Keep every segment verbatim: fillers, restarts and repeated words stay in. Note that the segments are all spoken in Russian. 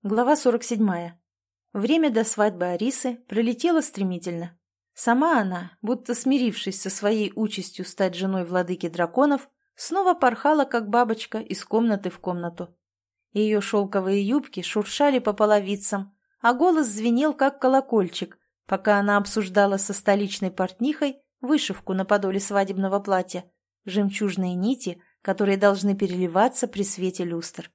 Глава сорок седьмая. Время до свадьбы Арисы пролетело стремительно. Сама она, будто смирившись со своей участью стать женой владыки драконов, снова порхала, как бабочка, из комнаты в комнату. Ее шелковые юбки шуршали по половицам, а голос звенел, как колокольчик, пока она обсуждала со столичной портнихой вышивку на подоле свадебного платья, жемчужные нити, которые должны переливаться при свете люстр.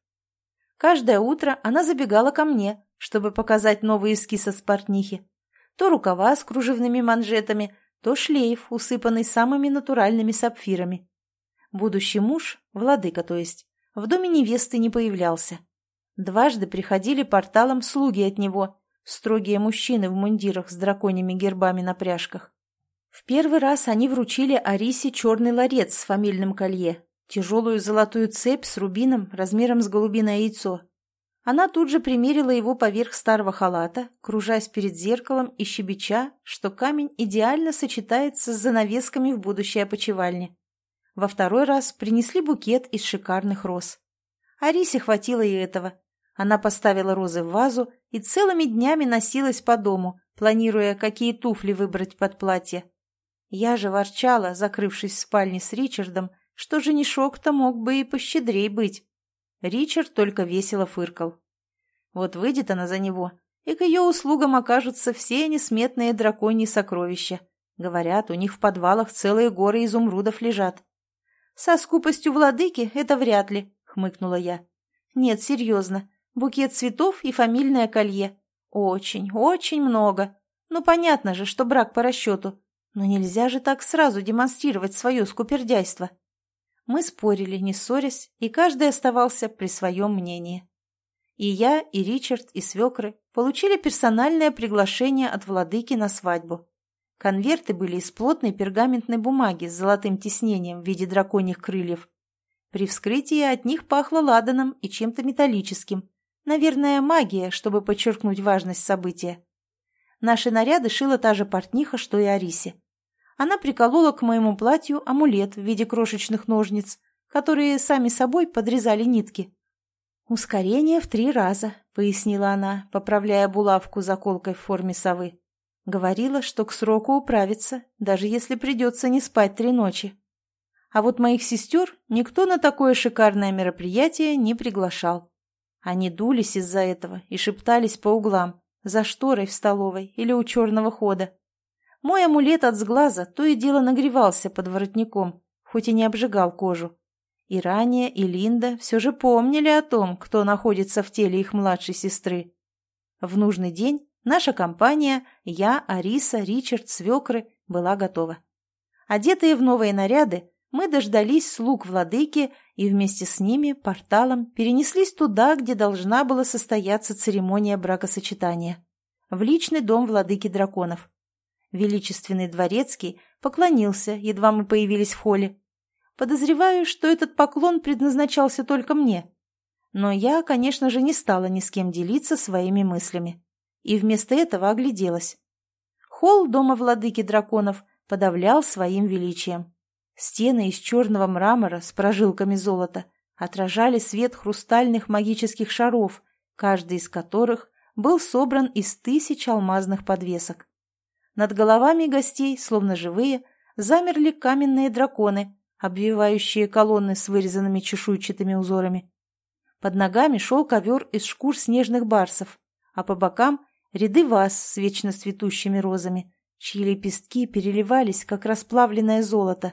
Каждое утро она забегала ко мне, чтобы показать новый эскиз от портнихи. То рукава с кружевными манжетами, то шлейф, усыпанный самыми натуральными сапфирами. Будущий муж, владыка то есть, в доме невесты не появлялся. Дважды приходили порталом слуги от него, строгие мужчины в мундирах с драконьими гербами на пряжках. В первый раз они вручили Арисе черный ларец с фамильным колье, тяжелую золотую цепь с рубином размером с голубиное яйцо. Она тут же примерила его поверх старого халата, кружась перед зеркалом и щебеча, что камень идеально сочетается с занавесками в будущей опочивальне. Во второй раз принесли букет из шикарных роз. Арисе хватило и этого. Она поставила розы в вазу и целыми днями носилась по дому, планируя, какие туфли выбрать под платье. Я же ворчала, закрывшись в спальне с Ричардом, что женишок-то мог бы и пощедрей быть. Ричард только весело фыркал. Вот выйдет она за него, и к ее услугам окажутся все несметные драконьи сокровища. Говорят, у них в подвалах целые горы изумрудов лежат. «Со скупостью владыки это вряд ли», — хмыкнула я. «Нет, серьезно, букет цветов и фамильное колье. Очень, очень много. Ну, понятно же, что брак по расчету. Но нельзя же так сразу демонстрировать свое скупердяйство». Мы спорили, не ссорясь, и каждый оставался при своем мнении. И я, и Ричард, и свекры получили персональное приглашение от владыки на свадьбу. Конверты были из плотной пергаментной бумаги с золотым тиснением в виде драконьих крыльев. При вскрытии от них пахло ладаном и чем-то металлическим. Наверное, магия, чтобы подчеркнуть важность события. Наши наряды шила та же портниха, что и Арисе. Она приколола к моему платью амулет в виде крошечных ножниц, которые сами собой подрезали нитки. «Ускорение в три раза», — пояснила она, поправляя булавку заколкой в форме совы. Говорила, что к сроку управится, даже если придется не спать три ночи. А вот моих сестер никто на такое шикарное мероприятие не приглашал. Они дулись из-за этого и шептались по углам, за шторой в столовой или у черного хода. Мой амулет от сглаза то и дело нагревался под воротником, хоть и не обжигал кожу. И Рания, и Линда все же помнили о том, кто находится в теле их младшей сестры. В нужный день наша компания, я, Ариса, Ричард, свекры, была готова. Одетые в новые наряды, мы дождались слуг владыки и вместе с ними порталом перенеслись туда, где должна была состояться церемония бракосочетания, в личный дом владыки драконов. Величественный дворецкий поклонился, едва мы появились в холле. Подозреваю, что этот поклон предназначался только мне. Но я, конечно же, не стала ни с кем делиться своими мыслями. И вместо этого огляделась. Холл дома владыки драконов подавлял своим величием. Стены из черного мрамора с прожилками золота отражали свет хрустальных магических шаров, каждый из которых был собран из тысяч алмазных подвесок. Над головами гостей, словно живые, замерли каменные драконы, обвивающие колонны с вырезанными чешуйчатыми узорами. Под ногами шел ковер из шкур снежных барсов, а по бокам ряды ваз с вечно цветущими розами, чьи лепестки переливались, как расплавленное золото.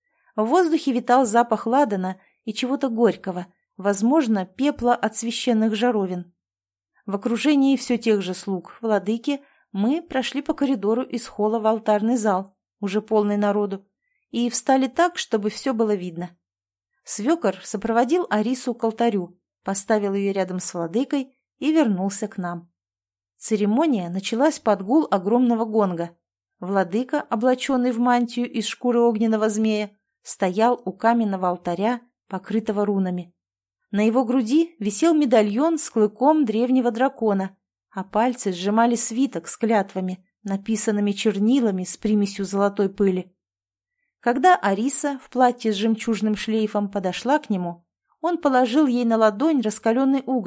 В воздухе витал запах ладана и чего-то горького, возможно, пепла от священных жаровин. В окружении все тех же слуг владыки мы прошли по коридору из холла в алтарный зал, уже полный народу, и встали так, чтобы все было видно. Свекор сопроводил Арису к алтарю, поставил ее рядом с владыкой и вернулся к нам. Церемония началась под гул огромного гонга. Владыка, облаченный в мантию из шкуры огненного змея, стоял у каменного алтаря, покрытого рунами. На его груди висел медальон с клыком древнего дракона, а пальцы сжимали свиток с клятвами, написанными чернилами с примесью золотой пыли. Когда Ариса в платье с жемчужным шлейфом подошла к нему, он положил ей на ладонь раскаленный уголь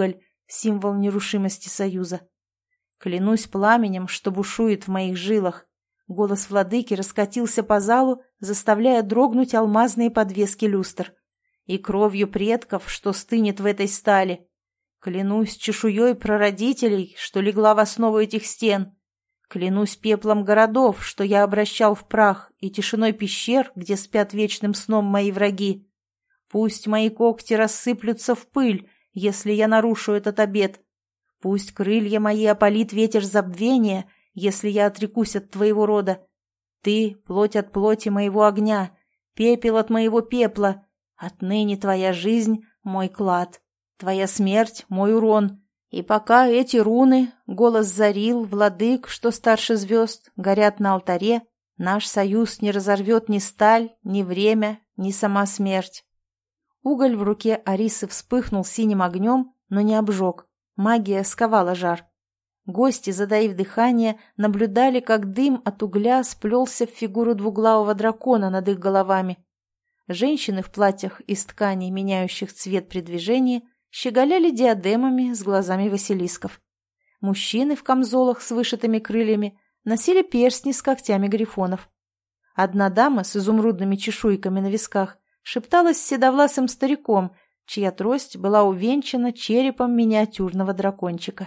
символ нерушимости союза. Клянусь пламенем, что бушует в моих жилах. Голос владыки раскатился по залу, заставляя дрогнуть алмазные подвески люстр. И кровью предков, что стынет в этой стали. Клянусь чешуей прародителей, что легла в основу этих стен. Клянусь пеплом городов, что я обращал в прах, и тишиной пещер, где спят вечным сном мои враги. Пусть мои когти рассыплются в пыль, если я нарушу этот обет. Пусть крылья мои опалит ветер забвения, если я отрекусь от твоего рода. Ты — плоть от плоти моего огня, пепел от моего пепла. Отныне твоя жизнь — мой клад, твоя смерть — мой урон. И пока эти руны, голос Зарил, владык, что старше звезд, горят на алтаре, наш союз не разорвет ни сталь, ни время, ни сама смерть. Уголь в руке Арисы вспыхнул синим огнем, но не обжег. Магия сковала жар. Гости, затаив дыхание, наблюдали, как дым от угля сплелся в фигуру двуглавого дракона над их головами. Женщины в платьях из тканей, меняющих цвет при движении, щеголяли диадемами с глазами василисков. Мужчины в камзолах с вышитыми крыльями носили перстни с когтями грифонов. Одна дама с изумрудными чешуйками на висках шепталась с седовласым стариком, чья трость была увенчана черепом миниатюрного дракончика.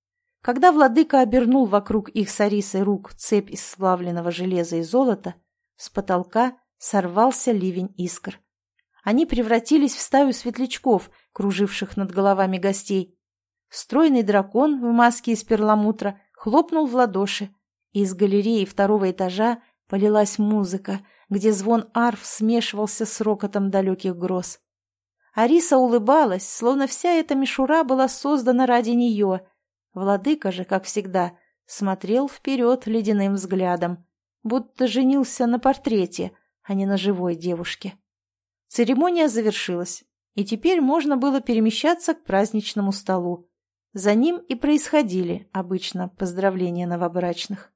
Когда владыка обернул вокруг их с Арисой рук цепь из сплавленного железа и золота, с потолка сорвался ливень искр. Они превратились в стаю светлячков, круживших над головами гостей. Стройный дракон в маске из перламутра хлопнул в ладоши, и из галереи второго этажа полилась музыка, где звон арф смешивался с рокотом далеких гроз. Ариса улыбалась, словно вся эта мишура была создана ради нее. Владыка же, как всегда, смотрел вперед ледяным взглядом, будто женился на портрете, а не на живой девушке. Церемония завершилась, и теперь можно было перемещаться к праздничному столу. За ним и происходили обычно поздравления новобрачных.